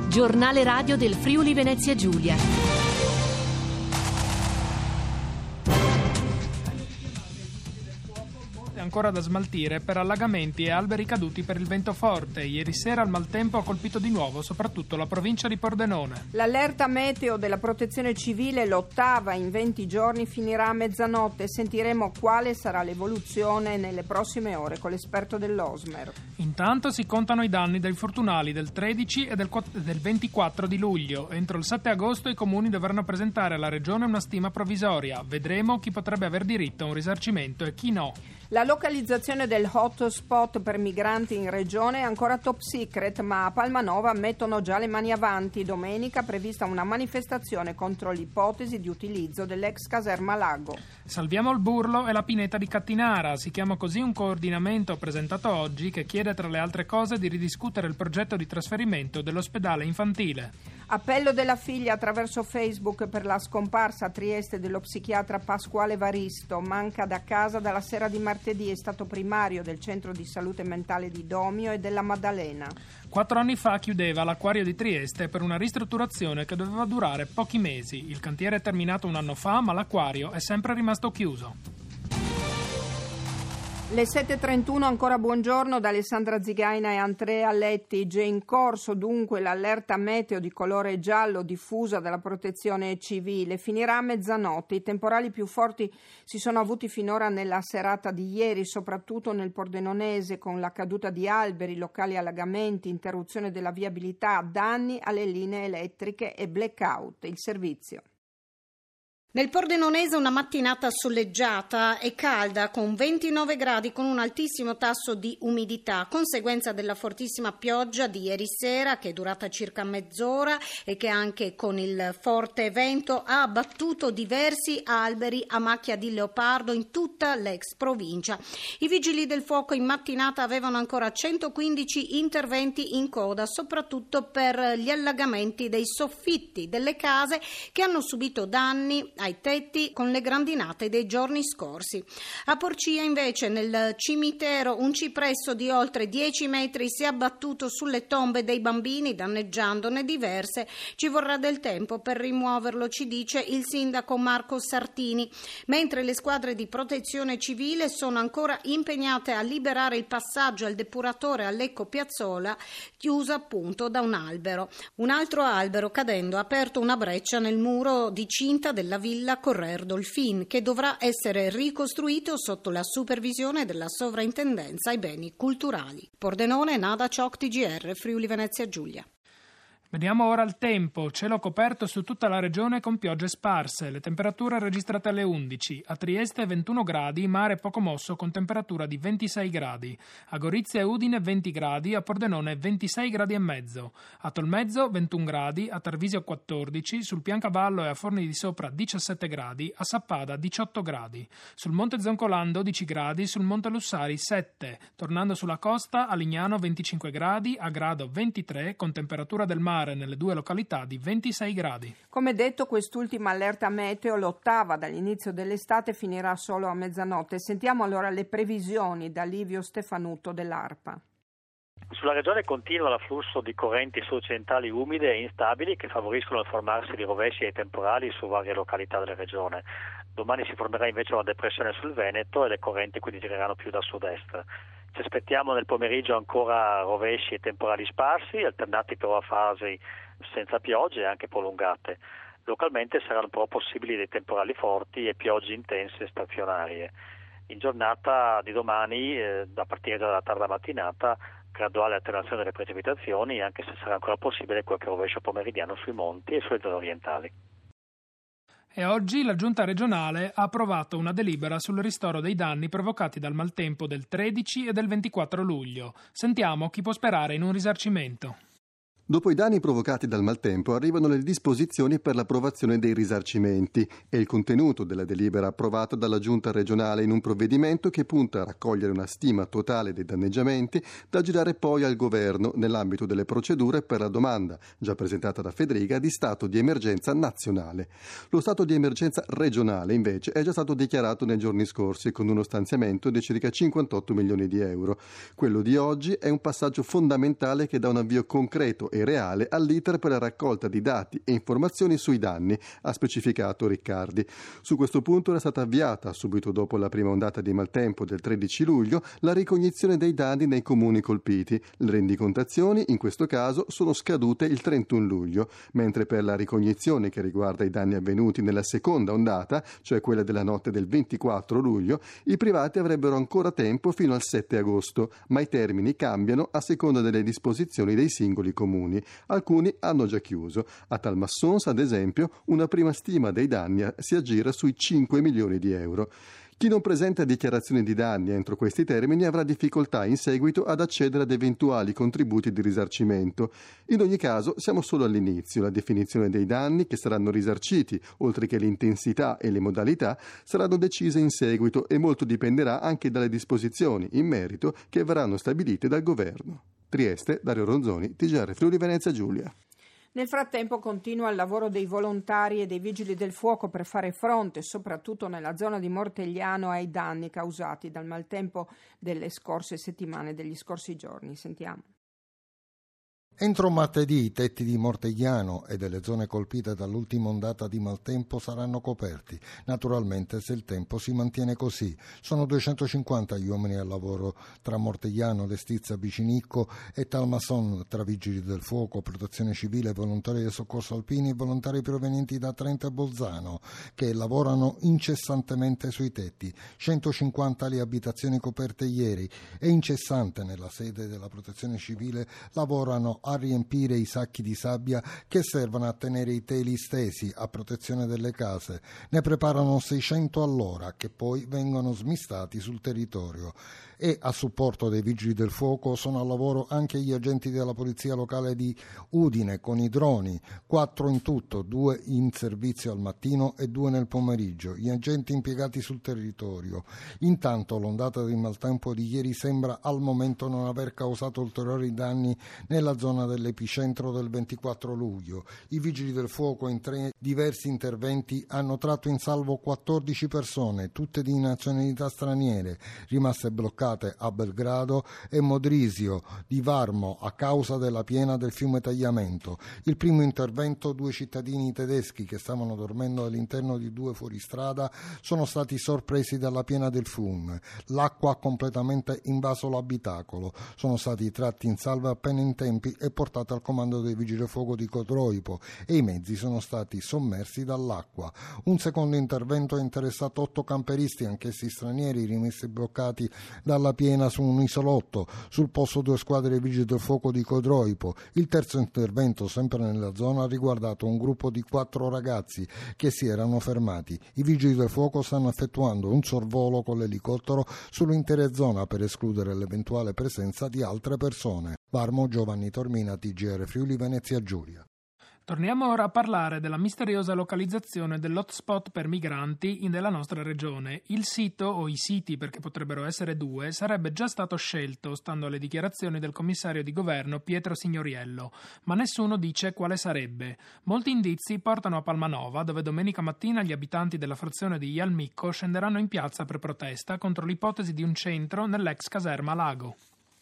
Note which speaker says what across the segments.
Speaker 1: Giornale radio del Friuli Venezia Giulia.
Speaker 2: Ancora da smaltire per allagamenti e alberi caduti per il vento forte. Ieri sera il maltempo ha colpito di nuovo soprattutto la provincia di Pordenone.
Speaker 3: L'allerta meteo della Protezione Civile, l'8ª in 20 giorni, finirà a mezzanotte. Sentiremo quale sarà l'evoluzione nelle prossime ore con l'esperto dell'Osmer.
Speaker 2: Intanto si contano i danni dai fortunali del 13 e del 24 di luglio. Entro il 7 agosto i comuni dovranno presentare alla Regione una stima provvisoria. Vedremo chi potrebbe aver diritto a un risarcimento e chi no.
Speaker 3: La localizzazione del hotspot per migranti in regione è ancora top secret, ma a Palmanova mettono già le mani avanti. Domenica è prevista una manifestazione contro l'ipotesi di utilizzo dell'ex caserma Lago.
Speaker 2: Salviamo il Burlo e la pineta di Cattinara. Si chiama così un coordinamento presentato oggi che chiede tra le altre cose di ridiscutere il progetto di trasferimento dell'ospedale infantile.
Speaker 3: Appello della figlia attraverso Facebook per la scomparsa a Trieste dello psichiatra Pasquale Varisto. Manca da casa dalla sera di martedì, è stato primario del centro di salute mentale di Domio e della Maddalena.
Speaker 2: 4 anni fa chiudeva l'acquario di Trieste per una ristrutturazione che doveva durare pochi mesi. Il cantiere è terminato un anno fa, ma l'acquario è sempre rimasto chiuso.
Speaker 3: Le 7.31, ancora buongiorno da Alessandra Zigaina e Andrea Letti. Già in corso dunque l'allerta meteo di colore giallo diffusa dalla Protezione Civile. Finirà a mezzanotte. I temporali più forti si sono avuti finora nella serata di ieri, soprattutto nel Pordenonese, con la caduta di alberi, locali allagamenti, interruzione della viabilità, danni alle linee elettriche e blackout. Il servizio.
Speaker 4: Nel Pordenonese una mattinata soleggiata e calda con 29 gradi con un altissimo tasso di umidità, conseguenza della fortissima pioggia di ieri sera che è durata circa mezz'ora e che anche con il forte vento ha abbattuto diversi alberi a macchia di leopardo in tutta l'ex provincia. I vigili del fuoco in mattinata avevano ancora 115 interventi in coda, soprattutto per gli allagamenti dei soffitti delle case che hanno subito danni ai tetti con le grandinate dei giorni scorsi. A Porcia invece nel cimitero un cipresso di oltre 10 metri si è abbattuto sulle tombe dei bambini danneggiandone diverse. Ci vorrà del tempo per rimuoverlo, ci dice il sindaco Marco Sartini, mentre le squadre di protezione civile sono ancora impegnate a liberare il passaggio al depuratore a Lecco Piazzola, chiuso appunto da un albero. Un altro albero cadendo ha aperto una breccia nel muro di cinta della villa Correr Dolfin, che dovrà essere ricostruito sotto la supervisione della Sovrintendenza ai beni culturali. Pordenone, Nada Cioc, TGR, Friuli Venezia Giulia.
Speaker 2: Vediamo ora il tempo. Cielo coperto su tutta la regione con piogge sparse. Le temperature registrate alle 11. A Trieste 21 gradi, mare poco mosso con temperatura di 26 gradi. A Gorizia e Udine 20 gradi, a Pordenone 26 gradi e mezzo. A Tolmezzo 21 gradi, a Tarvisio 14, sul Piancavallo e a Forni di Sopra 17 gradi, a Sappada 18 gradi. Sul Monte Zoncolan 12 gradi, sul Monte Lussari 7. Tornando sulla costa, a Lignano 25 gradi, a Grado 23, con temperatura del mare nelle due località di 26 gradi.
Speaker 3: Come detto, quest'ultima allerta meteo, l'8ª dall'inizio dell'estate, finirà solo a mezzanotte. Sentiamo allora le previsioni da Livio Stefanuto dell'ARPA.
Speaker 5: Sulla regione continua l'afflusso di correnti sud-occidentali umide e instabili che favoriscono il formarsi di rovesci e temporali su varie località della regione. Domani si formerà invece una depressione sul Veneto e le correnti quindi gireranno più da sud-est. Ci aspettiamo nel pomeriggio ancora rovesci e temporali sparsi, alternati però a fasi senza piogge e anche prolungate. Localmente saranno però possibili dei temporali forti e piogge intense e stazionarie. In giornata di domani, a partire dalla tarda mattinata, graduale alternazione delle precipitazioni, anche se sarà ancora possibile qualche rovescio pomeridiano sui monti e sulle zone orientali.
Speaker 2: E oggi la Giunta regionale ha approvato una delibera sul ristoro dei danni provocati dal maltempo del 13 e del 24 luglio. Sentiamo chi può sperare in un risarcimento.
Speaker 6: Dopo i danni provocati dal maltempo arrivano le disposizioni per l'approvazione dei risarcimenti e il contenuto della delibera approvata dalla Giunta regionale in un provvedimento che punta a raccogliere una stima totale dei danneggiamenti da girare poi al governo nell'ambito delle procedure per la domanda, già presentata da Federica, di stato di emergenza nazionale. Lo stato di emergenza regionale invece è già stato dichiarato nei giorni scorsi con uno stanziamento di circa 58 milioni di euro. Quello di oggi è un passaggio fondamentale che dà un avvio concreto e e reale all'iter per la raccolta di dati e informazioni sui danni, ha specificato Riccardi. Su questo punto era stata avviata, subito dopo la prima ondata di maltempo del 13 luglio, la ricognizione dei danni nei comuni colpiti. Le rendicontazioni, in questo caso, sono scadute il 31 luglio, mentre per la ricognizione che riguarda i danni avvenuti nella seconda ondata, cioè quella della notte del 24 luglio, i privati avrebbero ancora tempo fino al 7 agosto, ma i termini cambiano a seconda delle disposizioni dei singoli comuni. Alcuni hanno già chiuso. A Talmassons, ad esempio, una prima stima dei danni si aggira sui 5 milioni di euro. Chi non presenta dichiarazioni di danni entro questi termini avrà difficoltà in seguito ad accedere ad eventuali contributi di risarcimento. In ogni caso siamo solo all'inizio. La definizione dei danni che saranno risarciti, oltre che l'intensità e le modalità, saranno decise in seguito e molto dipenderà anche dalle disposizioni in merito che verranno stabilite dal governo. Trieste, Dario Ronzoni, TGR Friuli Venezia Giulia.
Speaker 3: Nel frattempo continua il lavoro dei volontari e dei vigili del fuoco per fare fronte, soprattutto nella zona di Mortegliano, ai danni causati dal maltempo delle scorse settimane, degli scorsi giorni. Sentiamo.
Speaker 7: Entro martedì i tetti di Mortegliano e delle zone colpite dall'ultima ondata di maltempo saranno coperti, naturalmente se il tempo si mantiene così. Sono 250 gli uomini al lavoro tra Mortegliano, Lestizza, Bicinicco e Talmasson, tra vigili del fuoco, protezione civile, volontari del soccorso alpini e volontari provenienti da Trento e Bolzano, che lavorano incessantemente sui tetti. 150 le abitazioni coperte ieri e incessante nella sede della protezione civile lavorano a riempire i sacchi di sabbia che servono a tenere i teli stesi a protezione delle case. Ne preparano 600 all'ora che poi vengono smistati sul territorio. E a supporto dei vigili del fuoco sono a lavoro anche gli agenti della polizia locale di Udine con i droni, 4 in tutto, 2 in servizio al mattino e 2 nel pomeriggio, gli agenti impiegati sul territorio. Intanto l'ondata di maltempo di ieri sembra al momento non aver causato ulteriori danni nella zona dell'epicentro del 24 luglio. I vigili del fuoco in 3 diversi interventi hanno tratto in salvo 14 persone, tutte di nazionalità straniere, rimaste bloccate a Belgrado e Modrisio di Varmo a causa della piena del fiume Tagliamento. Il primo intervento, 2 cittadini tedeschi che stavano dormendo all'interno di 2 fuoristrada sono stati sorpresi dalla piena del fiume. L'acqua ha completamente invaso l'abitacolo. Sono stati tratti in salvo appena in tempi e portati al comando dei vigili del fuoco di Codroipo e i mezzi sono stati sommersi dall'acqua. Un secondo intervento ha interessato 8 camperisti, anch'essi stranieri, rimessi bloccati dalla piena su un isolotto. Sul posto 2 squadre dei vigili del fuoco di Codroipo. Il terzo intervento, sempre nella zona, ha riguardato un gruppo di 4 ragazzi che si erano fermati. I vigili del fuoco stanno effettuando un sorvolo con l'elicottero sull'intera zona per escludere l'eventuale presenza di altre persone. Varmo, Giovanni Tormina, TGR Friuli Venezia Giulia.
Speaker 2: Torniamo ora a parlare della misteriosa localizzazione dell'hotspot per migranti nella nostra regione. Il sito, o i siti perché potrebbero essere 2, sarebbe già stato scelto, stando alle dichiarazioni del commissario di governo Pietro Signoriello, ma nessuno dice quale sarebbe. Molti indizi portano a Palmanova, dove domenica mattina gli abitanti della frazione di Ialmicco scenderanno in piazza per protesta contro l'ipotesi di un centro nell'ex caserma Lago.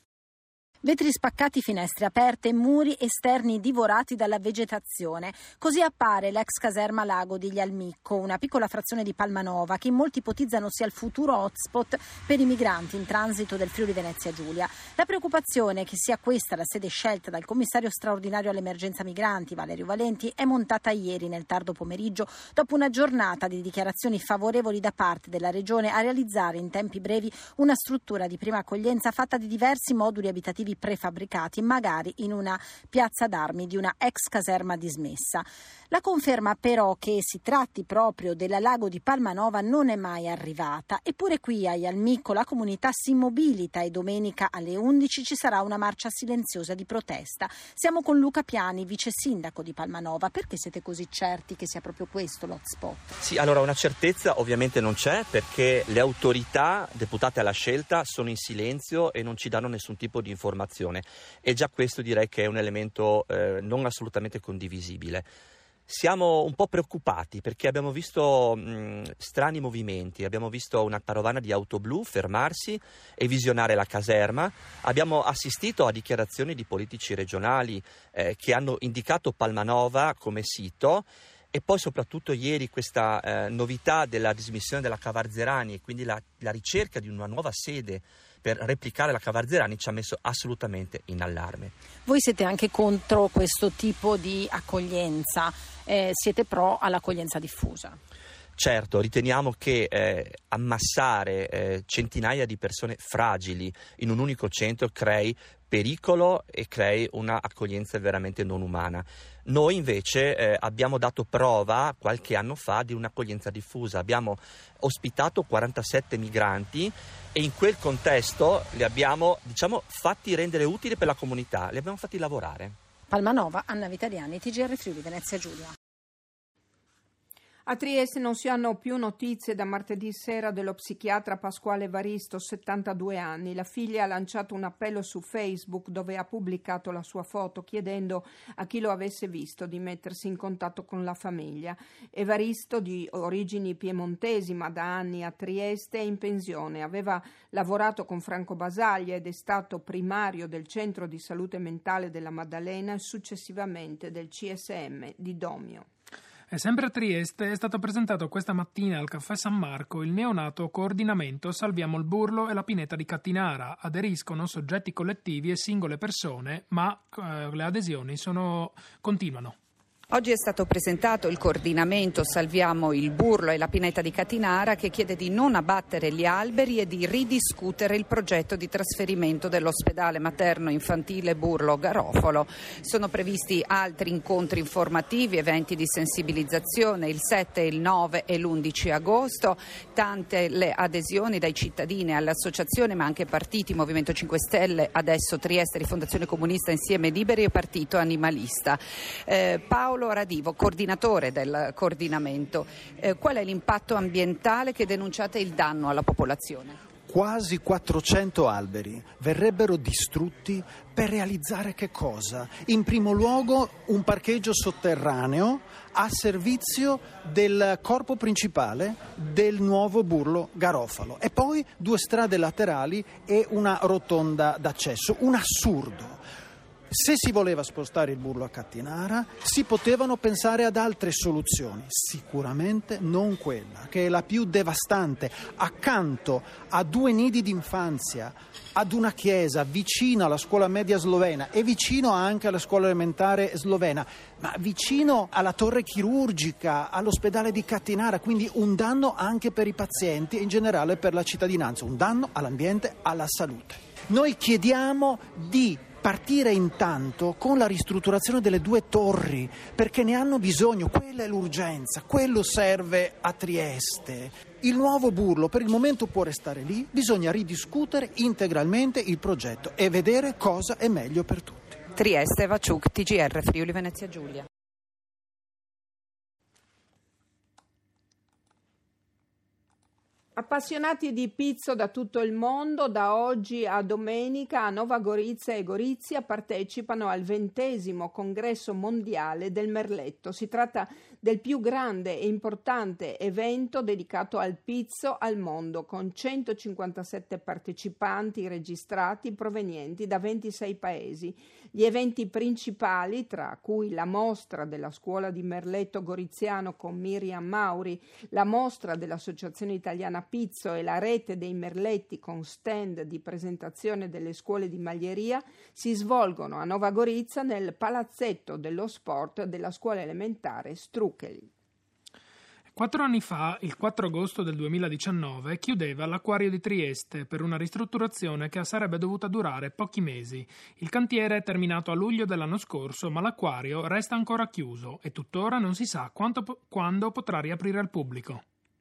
Speaker 8: Vetri spaccati, finestre aperte, muri esterni divorati dalla vegetazione. Così appare l'ex caserma Lago di Ialmicco, una piccola frazione di Palmanova che molti ipotizzano sia il futuro hotspot per i migranti in transito del Friuli Venezia Giulia. La preoccupazione che sia questa la sede scelta dal commissario straordinario all'emergenza migranti Valerio Valenti è montata ieri nel tardo pomeriggio dopo una giornata di dichiarazioni favorevoli da parte della regione a realizzare in tempi brevi una struttura di prima accoglienza fatta di diversi moduli abitativi prefabbricati, magari in una piazza d'armi di una ex caserma dismessa. La conferma però che si tratti proprio della Lago di Palmanova non è mai arrivata, eppure qui a Ialmicco la comunità si mobilita e domenica alle 11 ci sarà una marcia silenziosa di protesta. Siamo con Luca Piani, vice sindaco di Palmanova. Perché siete così certi che sia proprio questo l'hotspot?
Speaker 9: Sì, allora una certezza ovviamente non c'è, perché le autorità deputate alla scelta sono in silenzio e non ci danno nessun tipo di informazione, e già questo direi che è un elemento non assolutamente condivisibile. Siamo un po' preoccupati perché abbiamo visto strani movimenti, abbiamo visto una carovana di auto blu fermarsi e visionare la caserma, abbiamo assistito a dichiarazioni di politici regionali che hanno indicato Palmanova come sito, e poi soprattutto ieri questa novità della dismissione della Cavarzerani e quindi la ricerca di una nuova sede per replicare la Cavarzerani ci ha messo assolutamente in allarme.
Speaker 8: Voi siete anche contro questo tipo di accoglienza, siete pro all'accoglienza diffusa?
Speaker 9: Certo, riteniamo che ammassare centinaia di persone fragili in un unico centro crei pericolo e crei una accoglienza veramente non umana. Noi invece abbiamo dato prova qualche anno fa di un'accoglienza diffusa. Abbiamo ospitato 47 migranti e in quel contesto li abbiamo, fatti rendere utili per la comunità, li abbiamo fatti lavorare.
Speaker 8: Palmanova, Anna Vitaliani, TGR Friuli Venezia Giulia.
Speaker 3: A Trieste non si hanno più notizie da martedì sera dello psichiatra Pasquale Evaristo, 72 anni. La figlia ha lanciato un appello su Facebook dove ha pubblicato la sua foto chiedendo a chi lo avesse visto di mettersi in contatto con la famiglia. Evaristo, di origini piemontesi ma da anni a Trieste, è in pensione. Aveva lavorato con Franco Basaglia ed è stato primario del Centro di Salute Mentale della Maddalena e successivamente del CSM di Domio.
Speaker 2: E sempre a Trieste è stato presentato questa mattina al Caffè San Marco il neonato coordinamento Salviamo il Burlo e la Pineta di Cattinara. Aderiscono soggetti collettivi e singole persone, ma le adesioni continuano.
Speaker 10: Oggi è stato presentato il coordinamento Salviamo il Burlo e la Pineta di Cattinara, che chiede di non abbattere gli alberi e di ridiscutere il progetto di trasferimento dell'ospedale materno infantile Burlo Garofalo. Sono previsti altri incontri informativi, eventi di sensibilizzazione il 7, il 9 e l'11 agosto. Tante le adesioni dai cittadini all'associazione, ma anche partiti, Movimento 5 Stelle, adesso Trieste, Rifondazione Comunista, Insieme Liberi e Partito Animalista. Paolo Radivo, coordinatore del coordinamento, qual è l'impatto ambientale che denunciate il danno alla popolazione?
Speaker 11: Quasi 400 alberi verrebbero distrutti per realizzare che cosa? In primo luogo un parcheggio sotterraneo a servizio del corpo principale del nuovo Burlo Garofalo e poi 2 strade laterali e una rotonda d'accesso. Un assurdo. Se si voleva spostare il Burlo a Cattinara, si potevano pensare ad altre soluzioni, sicuramente non quella, che è la più devastante, accanto a 2 nidi d'infanzia, ad una chiesa, vicino alla scuola media slovena e vicino anche alla scuola elementare slovena, ma vicino alla torre chirurgica, all'ospedale di Cattinara, quindi un danno anche per i pazienti e in generale per la cittadinanza, un danno all'ambiente, alla salute. Noi chiediamo di partire intanto con la ristrutturazione delle 2 torri, perché ne hanno bisogno, quella è l'urgenza, quello serve a Trieste. Il nuovo Burlo per il momento può restare lì, bisogna ridiscutere integralmente il progetto e vedere cosa è meglio per tutti.
Speaker 10: Trieste, Vaciuc, TGR Friuli Venezia Giulia.
Speaker 3: Appassionati di pizzo da tutto il mondo, da oggi a domenica a Nova Gorizia e Gorizia partecipano al 20° congresso mondiale del merletto. Si tratta del più grande e importante evento dedicato al pizzo al mondo, con 157 partecipanti registrati provenienti da 26 paesi. Gli eventi principali, tra cui la mostra della Scuola di Merletto Goriziano con Miriam Mauri, la mostra dell'Associazione Italiana Pizzo e la rete dei merletti con stand di presentazione delle scuole di maglieria, si svolgono a Nova Gorizia nel palazzetto dello sport della scuola elementare Struccheli.
Speaker 2: 4 anni fa, il 4 agosto del 2019, chiudeva l'Acquario di Trieste per una ristrutturazione che sarebbe dovuta durare pochi mesi. Il cantiere è terminato a luglio dell'anno scorso, ma l'acquario resta ancora chiuso e tuttora non si sa quando potrà riaprire al pubblico.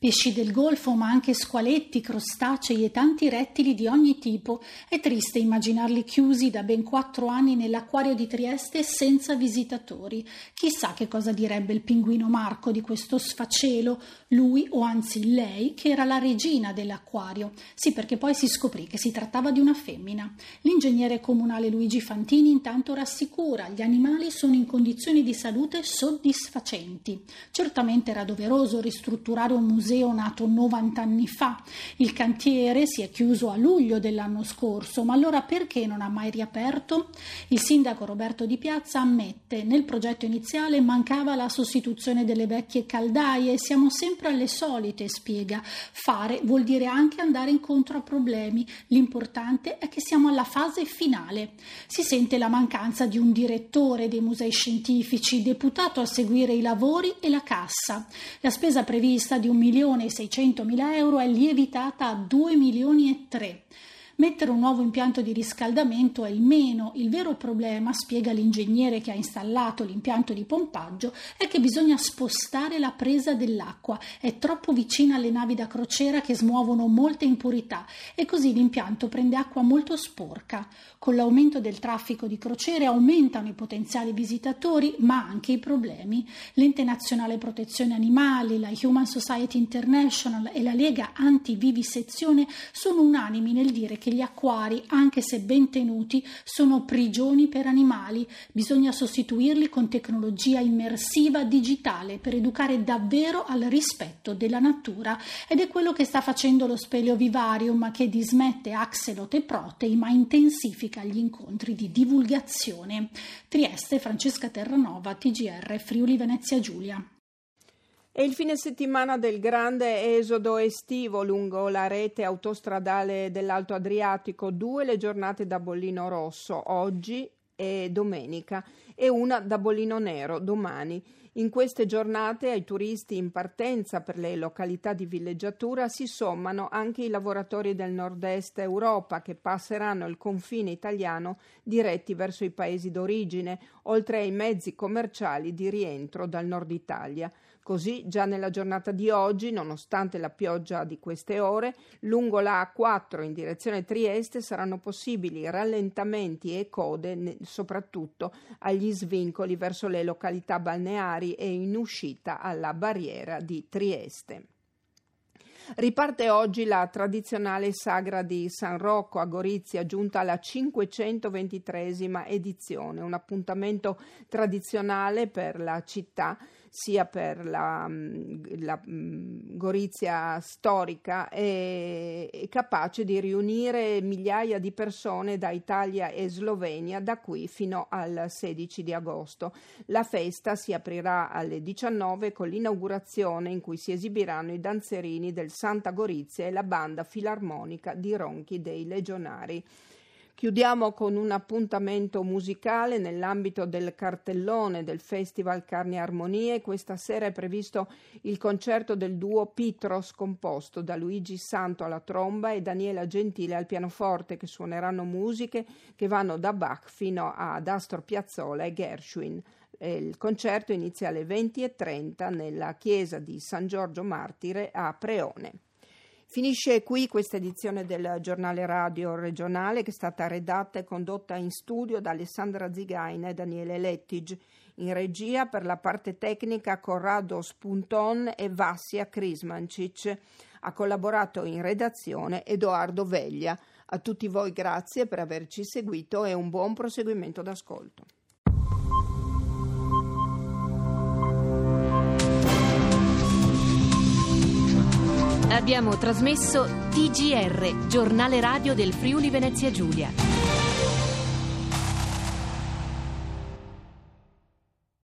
Speaker 12: pesci del Golfo, ma anche squaletti, crostacei e tanti rettili di ogni tipo. È triste immaginarli chiusi da ben 4 anni nell'acquario di Trieste senza visitatori. Chissà che cosa direbbe il pinguino Marco di questo sfacelo, lui o anzi lei che era la regina dell'acquario. Sì, perché poi si scoprì che si trattava di una femmina. L'ingegnere comunale Luigi Fantini intanto rassicura: gli animali sono in condizioni di salute soddisfacenti. Certamente era doveroso ristrutturare un museo nato 90 anni fa. Il cantiere si è chiuso a luglio dell'anno scorso, ma allora perché non ha mai riaperto? Il sindaco Roberto Di Piazza ammette: nel progetto iniziale mancava la sostituzione delle vecchie caldaie, siamo sempre alle solite, spiega. Fare vuol dire anche andare incontro a problemi, l'importante è che siamo alla fase finale. Si sente la mancanza di un direttore dei musei scientifici deputato a seguire i lavori e la cassa. La spesa prevista di 1.600.000 euro è lievitata a 2,3 milioni. Mettere un nuovo impianto di riscaldamento è il meno. Il vero problema, spiega l'ingegnere che ha installato l'impianto di pompaggio, è che bisogna spostare la presa dell'acqua. È troppo vicina alle navi da crociera che smuovono molte impurità e così l'impianto prende acqua molto sporca. Con l'aumento del traffico di crociere aumentano i potenziali visitatori, ma anche i problemi. L'Ente Nazionale Protezione Animali, la Human Society International e la Lega Antivivisezione sono unanimi nel dire che gli acquari, anche se ben tenuti, sono prigioni per animali. Bisogna sostituirli con tecnologia immersiva digitale per educare davvero al rispetto della natura, ed è quello che sta facendo lo Speleo Vivarium, che dismette axolot e protei ma intensifica gli incontri di divulgazione. Trieste, Francesca Terranova, TGR Friuli Venezia Giulia.
Speaker 3: È il fine settimana del grande esodo estivo lungo la rete autostradale dell'Alto Adriatico. 2 le giornate da bollino rosso, oggi e domenica, e una da bollino nero, domani. In queste giornate ai turisti in partenza per le località di villeggiatura si sommano anche i lavoratori del nord-est Europa che passeranno il confine italiano diretti verso i paesi d'origine, oltre ai mezzi commerciali di rientro dal nord Italia. Così, già nella giornata di oggi, nonostante la pioggia di queste ore, lungo la A4 in direzione Trieste saranno possibili rallentamenti e code, soprattutto agli svincoli verso le località balneari e in uscita alla barriera di Trieste. Riparte oggi la tradizionale sagra di San Rocco a Gorizia, giunta alla 523esima edizione, un appuntamento tradizionale per la città, sia per la Gorizia storica e capace di riunire migliaia di persone da Italia e Slovenia da qui fino al 16 di agosto. La festa si aprirà alle 19 con l'inaugurazione in cui si esibiranno i danzerini del Santa Gorizia e la banda filarmonica di Ronchi dei Legionari. Chiudiamo con un appuntamento musicale nell'ambito del cartellone del Festival Carni e Armonie. Questa sera è previsto il concerto del duo Pitros, composto da Luigi Santo alla tromba e Daniela Gentile al pianoforte, che suoneranno musiche che vanno da Bach fino ad Astor Piazzolla e Gershwin. Il concerto inizia alle 20:30 nella chiesa di San Giorgio Martire a Preone. Finisce qui questa edizione del giornale radio regionale, che è stata redatta e condotta in studio da Alessandra Zigaina e Daniele Lettig. In regia per la parte tecnica Corrado Spunton e Vassia Krismancic. Ha collaborato in redazione Edoardo Veglia. A tutti voi grazie per averci seguito e un buon proseguimento d'ascolto.
Speaker 1: Abbiamo trasmesso TGR, giornale radio del Friuli Venezia Giulia.